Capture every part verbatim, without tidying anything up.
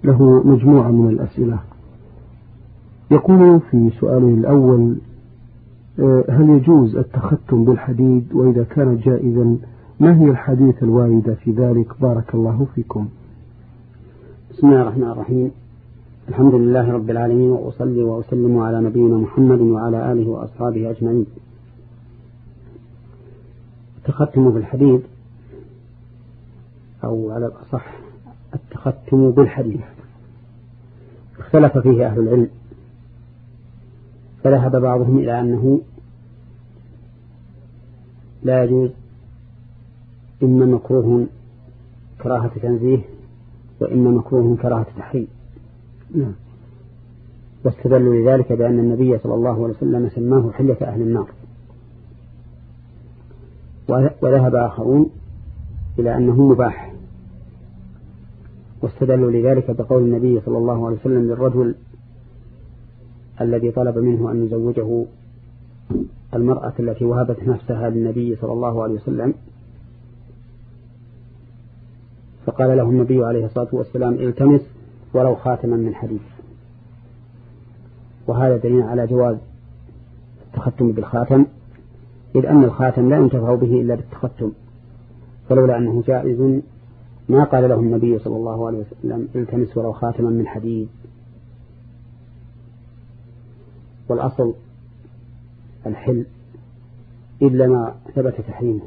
له مجموعة من الأسئلة. يقول في سؤاله الأول: هل يجوز التختم بالحديد؟ وإذا كان جائزا ما هي الحديث الواردة في ذلك؟ بارك الله فيكم. بسم الله الرحمن الرحيم. الحمد لله رب العالمين، وأصلي وأسلم على نبينا محمد وعلى آله وأصحابه أجمعين. التختم بالحديد، أو على الأصح التختم بالحديد، اختلف فيه أهل العلم، فذهب بعضهم إلى أنه لا يجوز، إما مكروه كراهة تنزيه وإما مكروه كراهة تحريم. نعم. واستدلوا لذلك بأن النبي صلى الله عليه وسلم سماه حلة أهل النار. وذهب آخرون إلى أنه مباح، واستدلوا لذلك بقول النبي صلى الله عليه وسلم للرجل الذي طلب منه أن يزوجه المرأة التي وهبت نفسها للنبي صلى الله عليه وسلم، فقال له النبي عليه الصلاة والسلام: التمس ولو خاتما من حديد. وهذا دليل على جواز التختم بالخاتم، إذ أن الخاتم لا ينتفع به إلا بالتختم، فلولا أنه جائز ما قال له النبي صلى الله عليه وسلم: التمس ولو خاتما من حديد. والأصل الحل إلا ما ثبت تحريمه.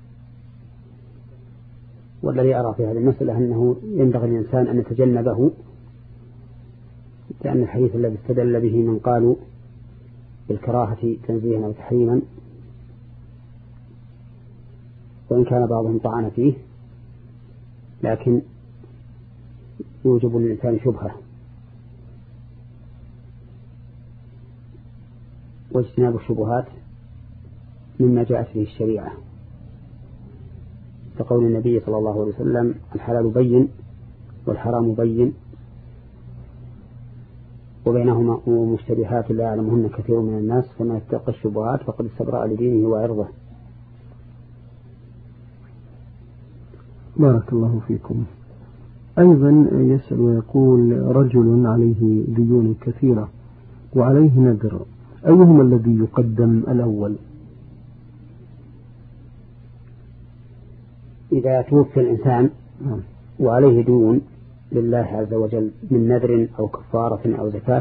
والذي أرى في هذه المسألة أنه ينبغي الإنسان أن يتجنبه، لأن الحديث الذي استدل به من قالوا بالكراهة تنزيها أو تحريما، وإن كان بعضهم طعن فيه، لكن يوجب للإنسان شبهة، واجتناب الشبهات مما جاءت به الشريعة، كقول النبي صلى الله عليه وسلم: الحلال بين والحرام بين وبينهما مشتبهات لا يعلمهن كثير من الناس، فما يتقى الشبهات فقد استبرأ لدينه وعرضه. بارك الله فيكم. أيضا يسأل ويقول: رجل عليه ديون كثيرة وعليه نذر، أيهما الذي يقدم الأول؟ إذا توفي الإنسان وعليه ديون لله عز وجل من نذر أو كفارة أو زكاة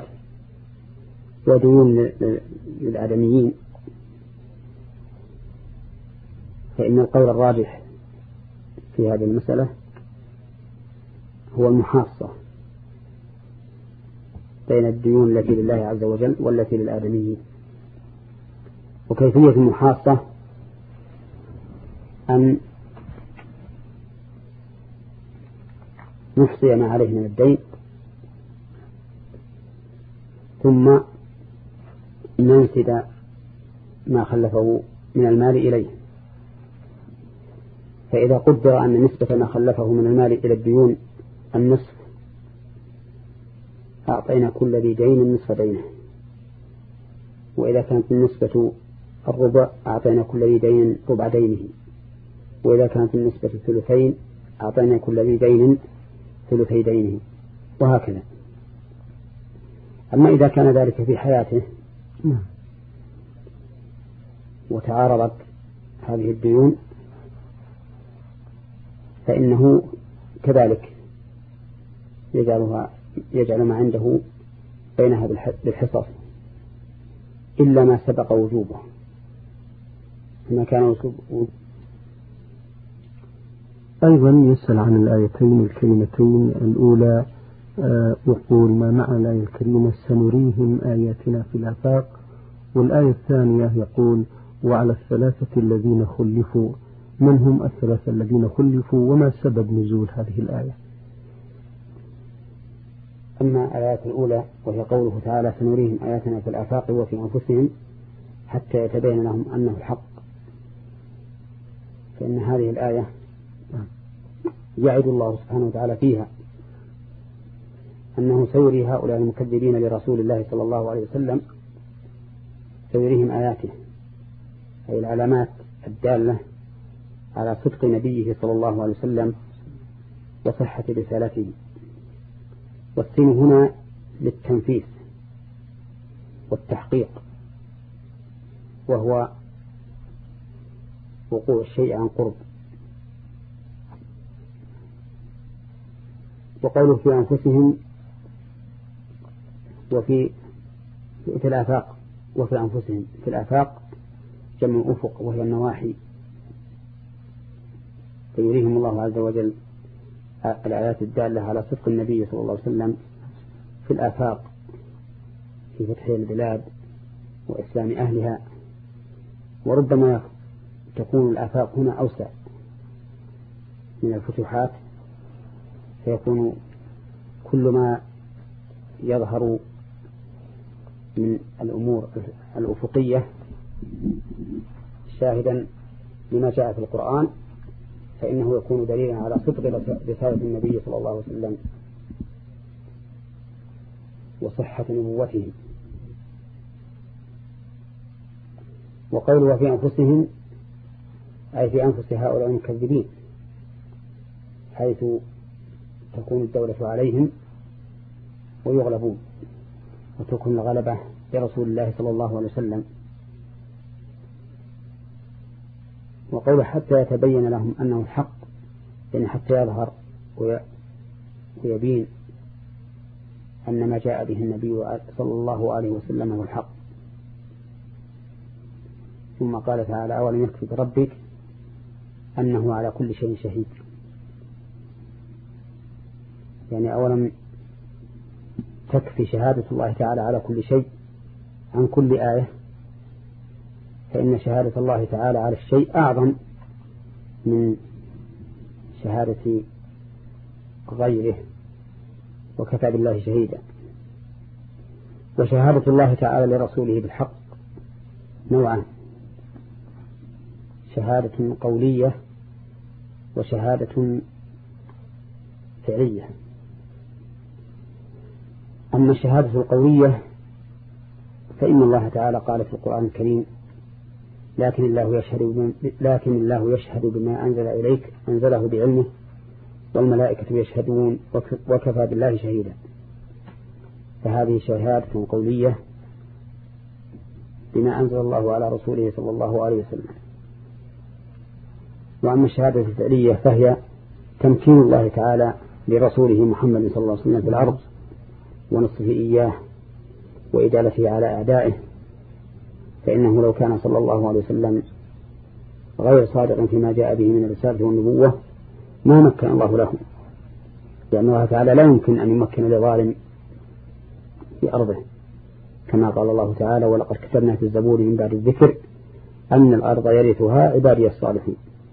وديون للآدميين، فإن القول الراجح في هذه المسألة هو المحاصة بين الديون التي لله عز وجل والتي للآدميين. وكيفية المحاصة أن نحصي ما عليه من الدين، ثم ننسد ما خلفه من المال إليه. فإذا قدر أن نسبة ما خلفه من المال إلى الديون النصف، أعطينا كل ذي دين نصف دينه. وإذا كانت النسبة الربع أعطينا كل ذي دين ربع دينه. وإذا كانت النسبة الثلثين أعطينا كل ذي دين ثلثي دينه، وهكذا. أما إذا كان ذلك في حياته وتعارضت هذه الديون، فإنه كذلك يجعلها يجعل ما عنده بينها بالحصص، إلا ما سبق وجوبه. ما كان وجوبه. أيضا يسأل عن الآيتين الكريمتين الأولى، يقول: ما معنى الآية الكريمة سنريهم آياتنا في الآفاق؟ والآية الثانية يقول: وعلى الثلاثة الذين خلفوا، من هم الثلاثة الذين خلفوا وما سبب نزول هذه الآية؟ أما الآية الأولى وهي قوله تعالى: سنريهم آياتنا في الآفاق وفي أنفسهم حتى يتبين لهم أنه الحق، فإن هذه الآية يعد الله سبحانه وتعالى فيها أنه سيري هؤلاء المكذبين لرسول الله صلى الله عليه وسلم، سيريهم آياته، أي العلامات الدالة على صدق نبيه صلى الله عليه وسلم وصحة رسالته. والسين هنا للتنفيس والتحقيق، وهو وقوع الشيء عن قرب. وقوله في أنفسهم وفي في الآفاق، وفي أنفسهم في الآفاق جمع أفق وهي النواحي، فيريهم الله عز وجل الآيات الدالة على صدق النبي صلى الله عليه وسلم في الآفاق، في فتح البلاد وإسلام أهلها. وربما تكون الآفاق هنا أوسع من الفتوحات، فيكون كل ما يظهر من الأمور الأفقية شاهدا لما جاء في القرآن، فإنه يكون دليلا على صدق رسالة النبي صلى الله عليه وسلم وصحة نبوته. وقوله في أنفسهم أي في أنفس هؤلاء المكذبين، حيث تكون الدولة عليهم ويغلبون، وتكون الغلبة لرسول الله صلى الله عليه وسلم. وقوله حتى يتبين لهم أنه الحق، لأن حتى يظهر ويبين أن ما جاء به النبي صلى الله عليه وسلم هو الحق. ثم قال تعالى أولم يكفي بربك أنه على كل شيء شهيد، يعني أولم تكفي شهادة الله تعالى على كل شيء عن كل آية، فإن شهادة الله تعالى على الشيء أعظم من شهادة غيره، وكفى بالله شهيدا. وشهادة الله تعالى لرسوله بالحق نوعان، شهادة قولية وشهادة فعلية. أما الشهادة القولية فإن الله تعالى قال في القرآن الكريم لكن الله يشهد لكن الله يشهد بما أنزل إليك أنزله بعلمه والملائكة يشهدون وكفى بالله شهيدا. فهذه شهادة قولية بما أنزل الله على رسوله صلى الله عليه وسلم. وأما الشهادة الفعلية فهي تمكين الله تعالى لرسوله محمد صلى الله عليه وسلم في الأرض ونصفه إياه وإدالته على أعدائه، فإنه لو كان صلى الله عليه وسلم غير صادق فيما جاء به من الرسالة والنبوة ما مكن الله له، لأن الله تعالى لا يمكن أن يمكن لظالم في أرضه، كما قال الله تعالى ولقد كتبنا في الزبور من بعد الذكر أن الأرض يرثها عبادي الصالحين.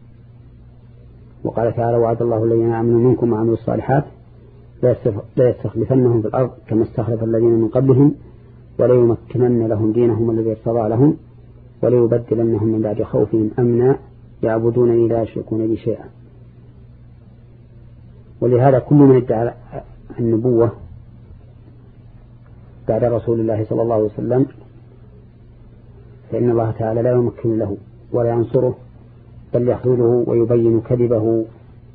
وقال تعالى وعد الله الذين آمنوا منكم وعملوا الصالحات لا يستخلفنهم في الأرض كما استخلف الذين من قبلهم وليمكنن لهم دينهم الذي ارتضى لهم وليبدلنهم من بعد خوفهم أمنا يعبدونني لا يشركون بي شيئا. ولهذا كل من ادعى النبوة بعد رسول الله صلى الله عليه وسلم فإن الله تعالى لا يمكن له ولا ينصره، بل يخذله ويبين كذبه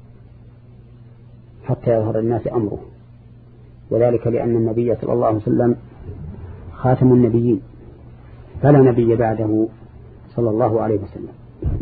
حتى يظهر الناس أمره. وذلك لأن النبي صلى الله عليه وسلم خاتم النبيين فلا نبي بعده صلى الله عليه وسلم.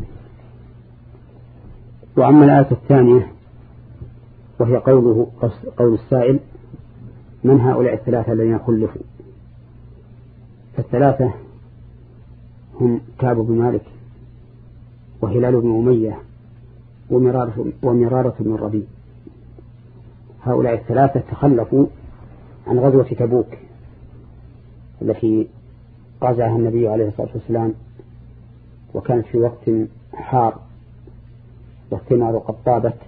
وأما الآية الثانية وهي قوله قول السائل من هؤلاء الثلاثة الذين خلفوا؟ فالثلاثة هم كعب بن مالك وهلال بن أمية ومرارة, ومرارة بن الربيع. هؤلاء الثلاثة تخلفوا عن غزوة تبوك التي غزاها النبي عليه الصلاة والسلام، وكانت في وقت حار والثمار قد طابت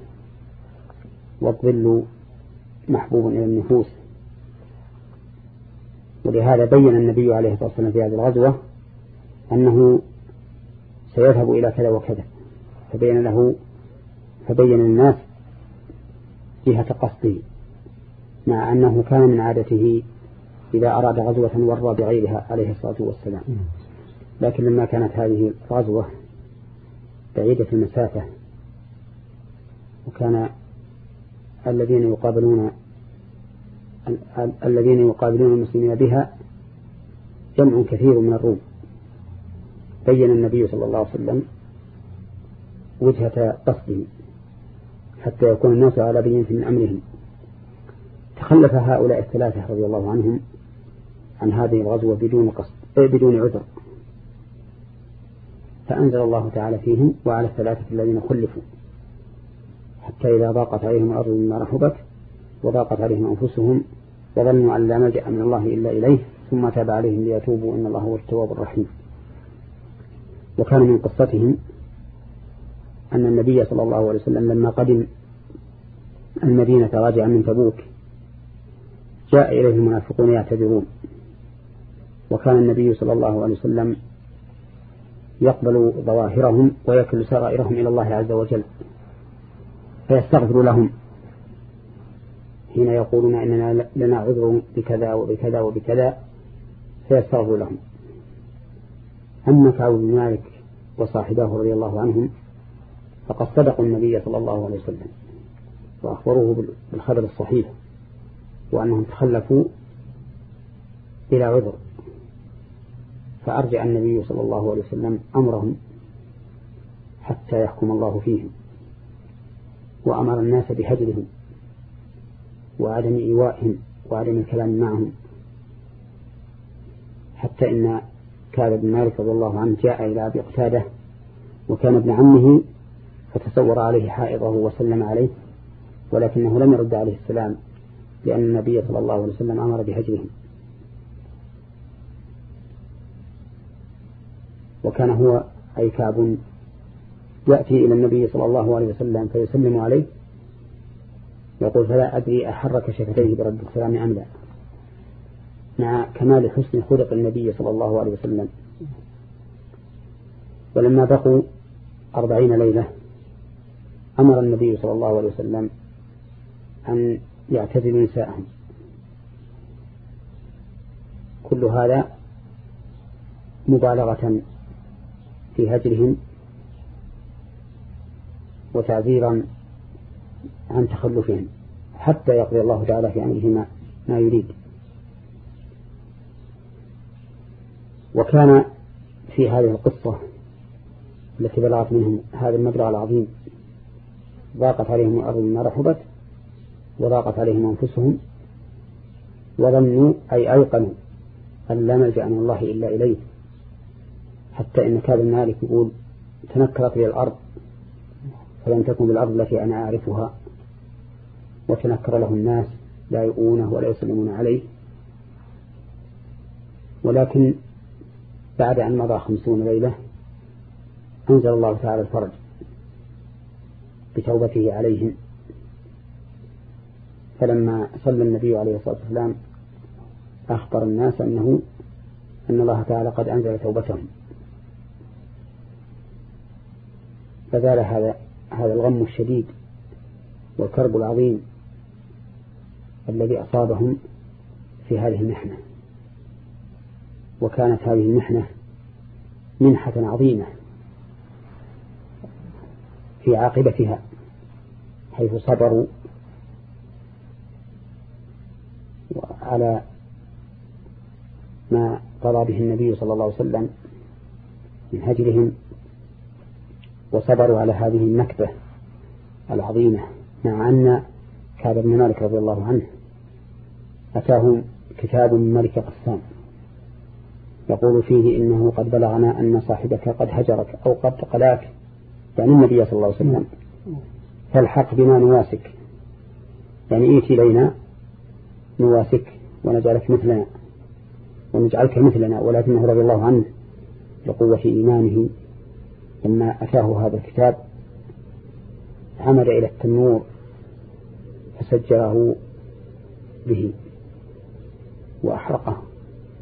والظل محبوب إلى النفوس. ولهذا بين النبي عليه الصلاة والسلام في هذه الغزوة أنه سيذهب إلى كذا وكذا، فبين له فبين الناس جهة قصده، مع أنه كان من عادته إذا أراد غزوة ورى بغيرها عليه الصلاة والسلام. لكن لما كانت هذه غزوة بعيدة المسافة وكان الذين يقابلون الذين يقابلون المسلمين بها جمع كثير من الروم. بين النبي صلى الله عليه وسلم وجهة قصده حتى يكون الناس على بينة من أمرهم. تخلف هؤلاء الثلاثة رضي الله عنهم عن هذه الغزوة بدون قصد بدون عذر، فأنزل الله تعالى فيهم وعلى الثلاثة الذين خلفوا حتى إذا ضاقت عليهم الأرض بما رحبت وضاقت عليهم أنفسهم وظنوا أن لا ملجأ من الله إلا إليه ثم تاب عليهم ليتوبوا إن الله هو التواب الرحيم. وكان من قصتهم أن النبي صلى الله عليه وسلم لما قدم المدينة راجعا من تبوك جاء إليه المنافقون يعتذرون، وكان النبي صلى الله عليه وسلم يقبل ظواهرهم ويكل سرائرهم إلى الله عز وجل فيستغفر لهم حين يقولون إننا لنا عذر بكذا وبكذا وبكذا فيستغفر لهم. أما كعب بن مالك وصاحبه رضي الله عنهم فقد صدقوا النبي صلى الله عليه وسلم وأخبروه بالخبر الصحيح وأنهم تخلفوا إلى عذر، فأرجع النبي صلى الله عليه وسلم أمرهم حتى يحكم الله فيهم، وأمر الناس بهجرهم وعدم إيوائهم وعدم الكلام معهم، حتى إن كعب بن مالك رضي الله عنه جاء إلى أبي قتادة وكان ابن عمه فتصور عليه حائضه وسلم عليه، ولكنه لم يرد عليه السلام لأن النبي صلى الله عليه وسلم أمر بهجرهم. وكان هو أي كعب يأتي إلى النبي صلى الله عليه وسلم فيسلم عليه يقول فلا أدري أحرك شفتيه برد السلام أم لا، مع كمال حسن خلق النبي صلى الله عليه وسلم. ولما بقوا أربعين ليلة أمر النبي صلى الله عليه وسلم أن يعتزلوا نساءهم. كل هذا مبالغة في هجرهم وتعذيرا عن تخلفهم حتى يقضي الله تعالى في أمره ما, ما يريد. وكان في هذه القصة التي بلغت منهم هذا المبلغ العظيم ضاقت عليهم الأرض بما رحبت وضاقت عليهم أنفسهم وظنوا أي أيقنوا أن لا ملجأ من الله إلا إليه، حتى إن كعب بن مالك يقول تنكرت لي الأرض فلم تكن بالأرض التي أنا أعرفها، وتنكر له الناس لا يؤونه ولا يسلمون عليه. ولكن بعد أن مضى خمسون ليلة أنزل الله تعالى الفرج بتوبته عليهم، فلما صلى النبي عليه الصلاة والسلام أخبر الناس أنه أن الله تعالى قد أنزل توبتهم، فزال هذا هذا الغم الشديد والكرب العظيم الذي أصابهم في هذه المحنة. وكانت هذه المحنة منحة عظيمة في عاقبتها، حيث صبروا على ما قضى به النبي صلى الله عليه وسلم من هجرهم، وصبروا على هذه النكبة العظيمة، مع أن كعب بن مالك رضي الله عنه أتاهم كتاب من ملك غسان يقول فيه إنه قد بلغنا أن صاحبك قد هجرك أو قد قلاك، يعني النبي صلى الله عليه وسلم، فالحق بما نواسك، يعني إيتي إلينا نواسك ونجعلك مثلنا ونجعلك مثلنا. ولكنه رضي الله عنه لقوة إيمانه لما أتاه هذا الكتاب عمد إلى التنور فسجره به وأحرقه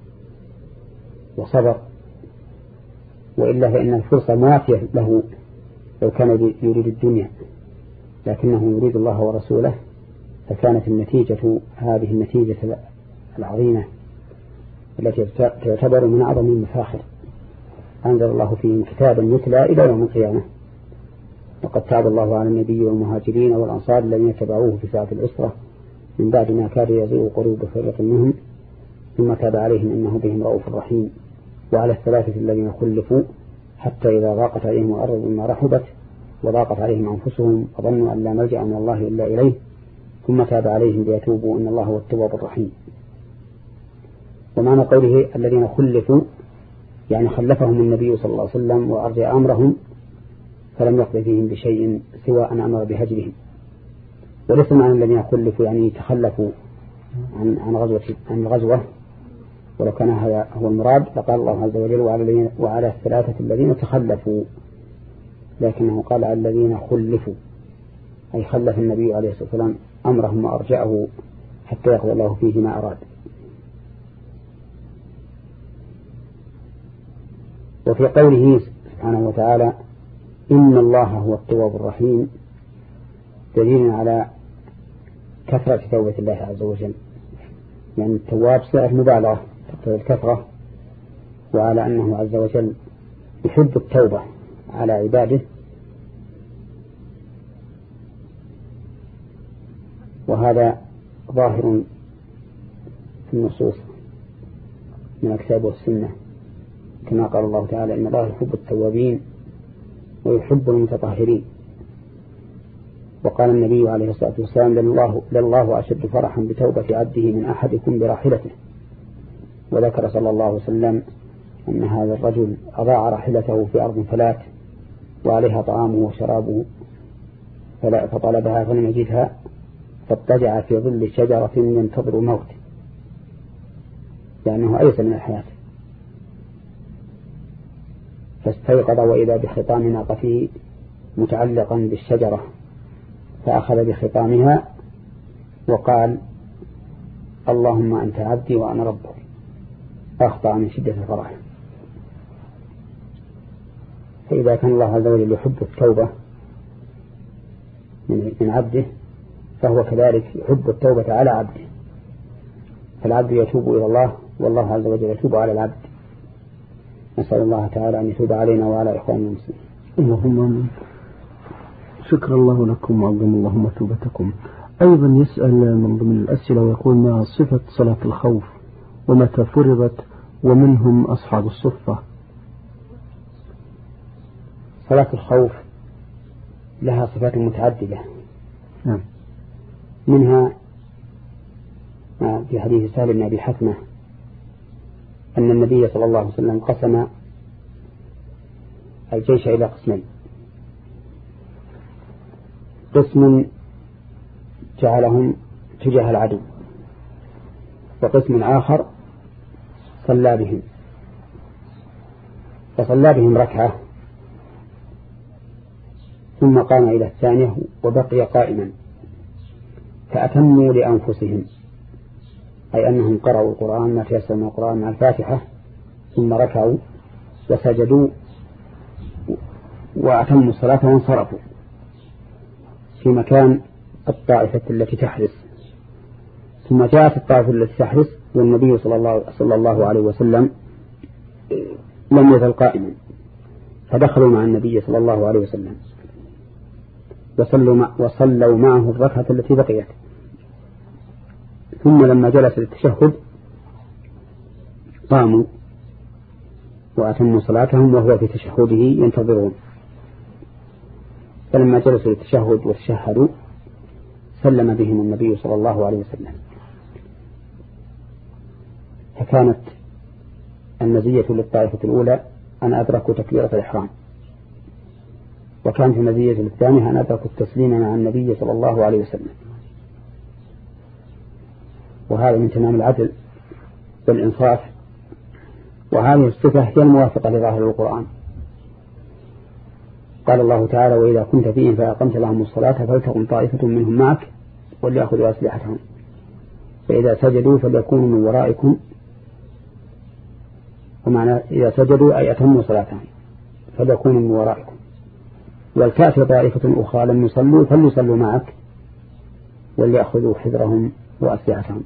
وصبر، وإلا فإن الفرصة موافية له لو كان يريد الدنيا، لكنه يريد الله ورسوله، فكانت النتيجة هذه النتيجة العظيمة التي تعتبر من أعظم المفاخر. أنزل الله فيه كتابا يتلى إلى يوم القيامة. وقد تاب الله على النبي والمهاجرين والأنصار الذين تبعوه في ساعة الأسرة من بعد ما كاد يزيغ قلوب فريق منهم ثم تاب عليهم إنه بهم رؤوف رحيم. وعلى الثلاثة الذين خلفوا حتى إذا ضاقت عليهم الأرض بما رحبت وضاقت عليهم أنفسهم وظنوا أن لا ملجأ من الله إلا إليه ثم تاب عليهم ليتوبوا إن الله هو التواب الرحيم. ومعنى قوله الذين خلفوا يعني خلفهم النبي صلى الله عليه وسلم وأرجع أمرهم فلم يقضي فيهم بشيء سوى أن أمر بهجرهم. وليس معنى الذين خلفوا يعني تخلفوا عن عن غزوة عن الغزوة، ولو كان هذا هو المراد لقال الله عز وجل وعلى, وعلى الثلاثة الذين تخلفوا، لكنه قال على الذين خلفوا أي خلف النبي عليه الصلاة والسلام أمرهم وأرجعه حتى يقضي الله فيه ما أراد. وفي قوله سبحانه وتعالى إن الله هو التواب الرحيم دليل على كثرة توبة الله عز وجل، يعني التواب صيغة مبالغة تقتضي الكثرة، وعلى أنه عز وجل يحب التوبة على عباده، وهذا ظاهر في النصوص من الكتاب والسنة كما قال الله تعالى إن الله يحب التوابين ويحب المتطهرين. وقال النبي عليه الصلاة والسلام لله, لله أشد فرحا بتوبة عبده من أحدكم براحلته. وذكر صلى الله عليه وسلم أن هذا الرجل أضاع راحلته في أرض فلات وعليها طعامه وشرابه فطلبها فلم يجدها فاضطجع في ظل شجرة ينتظر الموت لأنه أيس من الحياة، فاستيقظ وإذا بخطام ناقته متعلقا بالشجرة فأخذ بخطامها وقال اللهم أنت عبدي وأنا ربك، أخطأ من شدة الفرح. فإذا كان الله عز وجل يحب التوبة من عبده فهو كذلك يحب التوبة على عبده، فالعبد يتوب إلى الله والله عز وجل يتوب على العبد. نسأل الله تعالى أن يتوب علينا وعلى إخواننا المسلمين. اللهم آمين. شكر الله لكم وعظم اللهم توبتكم. أيضا يسأل من ضمن الأسئلة ويقول ما صفة صلاة الخوف ومتى فرضت ومنهم أصحاب الصفة؟ صلاة الخوف لها صفات متعددة، نعم. منها في حديث سهل بن أبي حثمة أن النبي صلى الله عليه وسلم قسم الجيش إلى قسمين، قسم جعلهم تجاه العدو وقسم آخر صلى بهم، فصلى بهم ركعة ثم قام إلى الثانية وبقي قائما فأتموا لأنفسهم، أي أنهم قرأوا القرآن ما تيسر من القرآن مع الفاتحة ثم ركعوا وسجدوا وأتموا الصلاة وانصرفوا في مكان الطائفة التي تحرس. ثم جاءت الطائفة التي تحرس والنبي صلى الله, صلى الله عليه وسلم لم يزل قائما، فدخلوا مع النبي صلى الله عليه وسلم وصلوا, مع وصلوا معه الركعة التي بقيت. ثم لما جلس للتشهد قاموا وأتموا صلاتهم وهو في تشهده ينتظرون، فلما جلسوا للتشهد وتشهدوا سلم بهم النبي صلى الله عليه وسلم. فكانت المزية للطائفة الأولى أن أدركوا تكبيرة الإحرام، وكانت المزية للثانية أن أدركوا التسليم مع النبي صلى الله عليه وسلم. وهذا من تمام العدل والإنصاف، وهذه الصفة هي الموافقة لظاهر القرآن. قال الله تعالى وإذا كنت فيهم فأقمت لهم الصلاة فلتقم طائفة منهم معك وليأخذوا أسلحتهم فإذا سجدوا فليكونوا من ورائكم، ومعنى إذا سجدوا أي أتموا صلاتهم فليكونوا من ورائكم، ولتأتي طائفة أخرى لم يصلوا فليصلوا معك وليأخذوا حذرهم وأسلحتهم.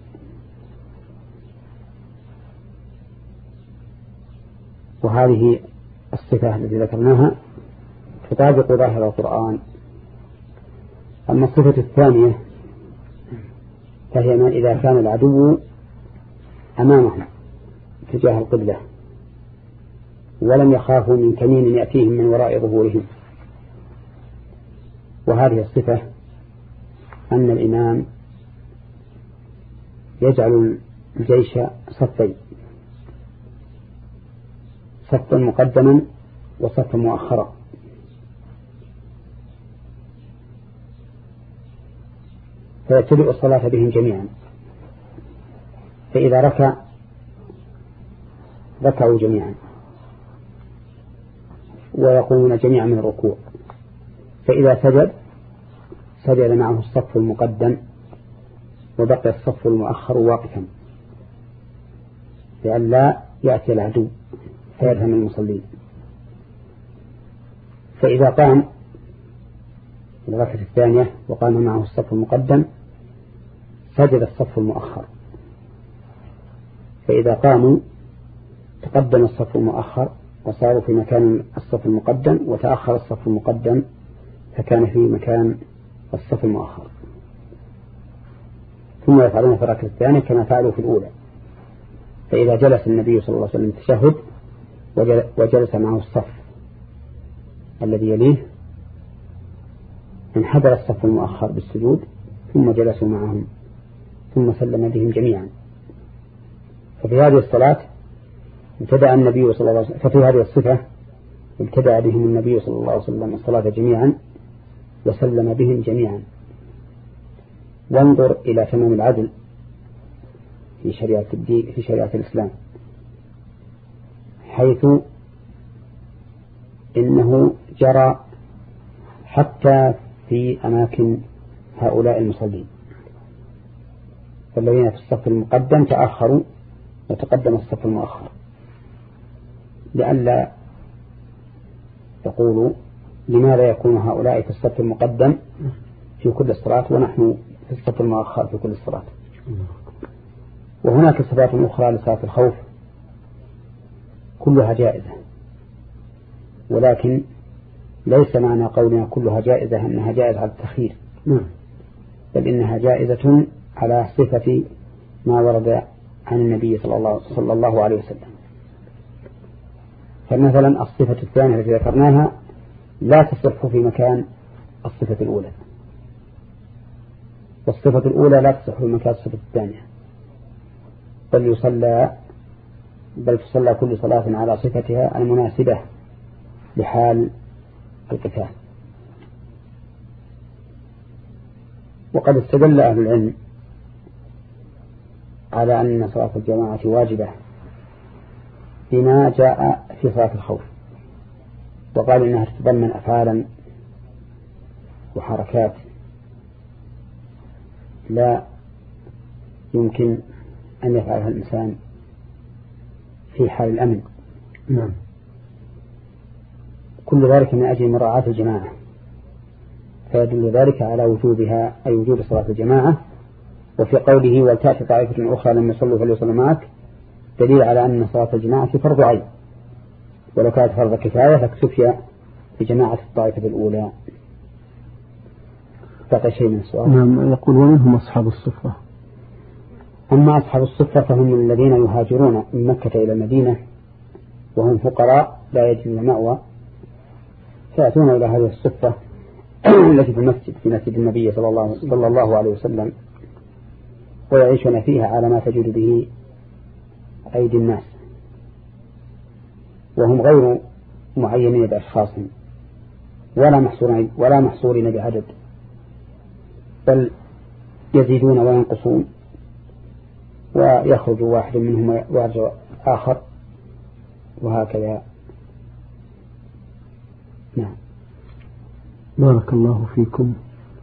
وهذه الصفة التي ذكرناها تطابق ظاهر القرآن. أما الصفة الثانية فهي ما إذا كان العدو أمامهم تجاه القبلة ولم يخافوا من كمين يأتيهم من وراء ظهورهم. وهذه الصفة أن الإمام يجعل الجيش صفين، صفا مقدما وصفا مؤخرا، فيبتدئ الصلاة بهم جميعا، فإذا ركع ركعوا جميعا ويقومون جميعا من الركوع، فإذا سجد سجد معه الصف المقدم وبقي الصف المؤخر واقفا لئلا يأتي العدو فيفهم المصلين. فإذا قام الركعة الثانية وقام معه الصف المقدم سجد الصف المؤخر، فإذا قاموا تقدم الصف المؤخر وصاروا في مكان الصف المقدم، وتأخر الصف المقدم فكان في مكان الصف المؤخر. ثم يفعلون في الركعة الثانية كما فعلوا في الأولى. فإذا جلس النبي صلى الله عليه وسلم التشهد وجلس معه الصف الذي يليه انحدر الصف المؤخر بالسجود ثم جلسوا معهم ثم سلم بهم جميعا. ففي هذه الصلاة ابتدأ النبي صلى الله عليه وسلم ففي هذه الصفة ابتدأ بهم النبي صلى الله عليه وسلم الصلاة جميعا وسلم بهم جميعا. وانظر إلى تمام العدل في شريعة الدين في شريعة الإسلام، حيث إنه جرى حتى في أماكن هؤلاء المصلين، فالذين في الصف المقدم تأخروا وتقدم الصف المؤخر لئلا يقولوا لماذا يكون هؤلاء في الصف المقدم في كل الصلاة ونحن في الصف المؤخر في كل الصلاة. وهناك صفات أخرى لصلاة الخوف كلها جائزة، ولكن ليس معنى قولنا كلها جائزة أنها جائزة على التخيير، بل إنها جائزة على صفة ما ورد عن النبي صلى الله, صلى الله عليه وسلم. فمثلا الصفة الثانية التي ذكرناها لا تصح في مكان الصفة الأولى، والصفة الأولى لا تصح في مكان الصفة الثانية، بل يصلى بل تصلى كل صلاة على صفتها المناسبة لحال القتال. وقد استدل أهل العلم على أن صلاة الجماعة واجبة بما جاء في صلاة الخوف، وقال إنها تتضمن أفعالا وحركات لا يمكن أن يفعلها الإنسان في حال الأمن. نعم. كل ذلك من أجل مراعاة الجماعة، فيدل ذلك على وجوبها أي وجوب صلاة الجماعة. وفي قوله ولتأتي طائفة أخرى لم يصلوا فليصلوا معك دليل على أن صلاة الجماعة فرض عين، ولو كانت فرض كفاية فاكتفي بجماعة الطائفة الأولى. بقي شيء من السؤال. نعم. يقول ومنهم أصحاب الصفة. أما أصحاب الصفة فهم الذين يهاجرون من مكة إلى المدينة وهم فقراء لا يجدون مأوى، فيأتون إلى هذه الصفة التي في المسجد في مسجد النبي صلى الله, صلى الله عليه وسلم، ويعيشون فيها على ما تجد به أيدي الناس، وهم غير معينين بأشخاص ولا محصورين ولا محصورين بعدد، بل يزيدون وينقصون، ويخرج واحد منهم ويرجع آخر، وهكذا. نعم. بارك الله فيكم.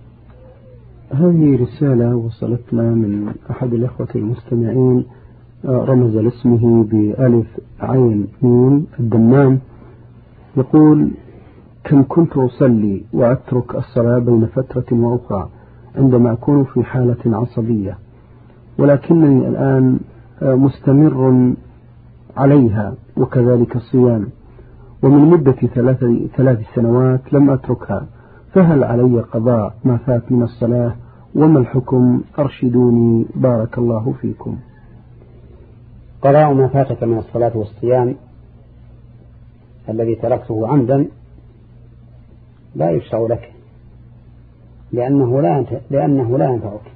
هذه رسالة وصلتنا من أحد الأخوة المستمعين، رمز لاسمه بألف عين ميم الدمام، يقول: كم كنت أصلي وأترك الصلاة بين فترة وأخرى عندما أكون في حالة عصبية، ولكنني الآن مستمر عليها، وكذلك الصيام، ومن مدة ثلاث, ثلاث سنوات لم أتركها، فهل علي قضاء ما فات من الصلاة وما الحكم؟ أرشدوني بارك الله فيكم. قضاء ما فاتك من الصلاة والصيام الذي تركته عمدا لا يشرع لك، لأنه لا لأنه لا ينفعك.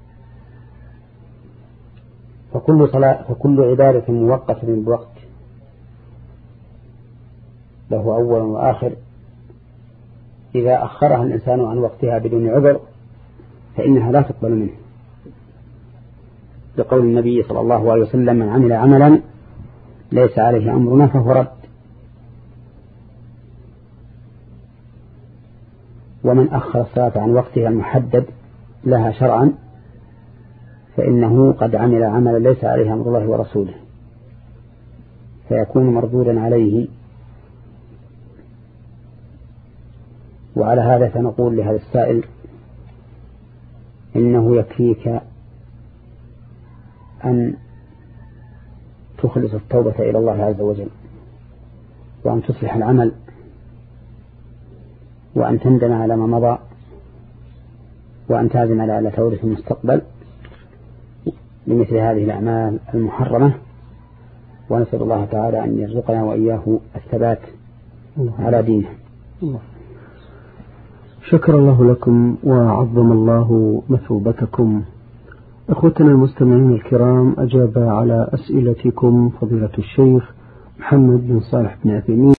فكل صلاة فكل عبادة موقتة بوقت له أول وآخر إذا أخرها الإنسان عن وقتها بدون عذر فإنها لا تقبل منه، لقول النبي صلى الله عليه وسلم: من عمل عملا ليس عليه أمرنا فهو رد. ومن أخر الصلاة عن وقتها المحدد لها شرعا فإنه قد عمل عملا ليس عليه أمر الله ورسوله، فيكون مردودا عليه. وعلى هذا فنقول لهذا السائل: إنه يكفيك أن تخلص التوبة إلى الله عز وجل، وأن تصلح العمل، وأن تندم على ما مضى، وأن تعزم على توبة المستقبل لمثل هذه الأعمال المحرمة. ونسأل الله تعالى أن يرزقنا وإياه الثبات على دينه. شكر الله لكم وعظم الله مثوبتكم. أخوتنا المستمعين الكرام، أجاب على أسئلتكم فضيلة الشيخ محمد بن صالح بن عثيمين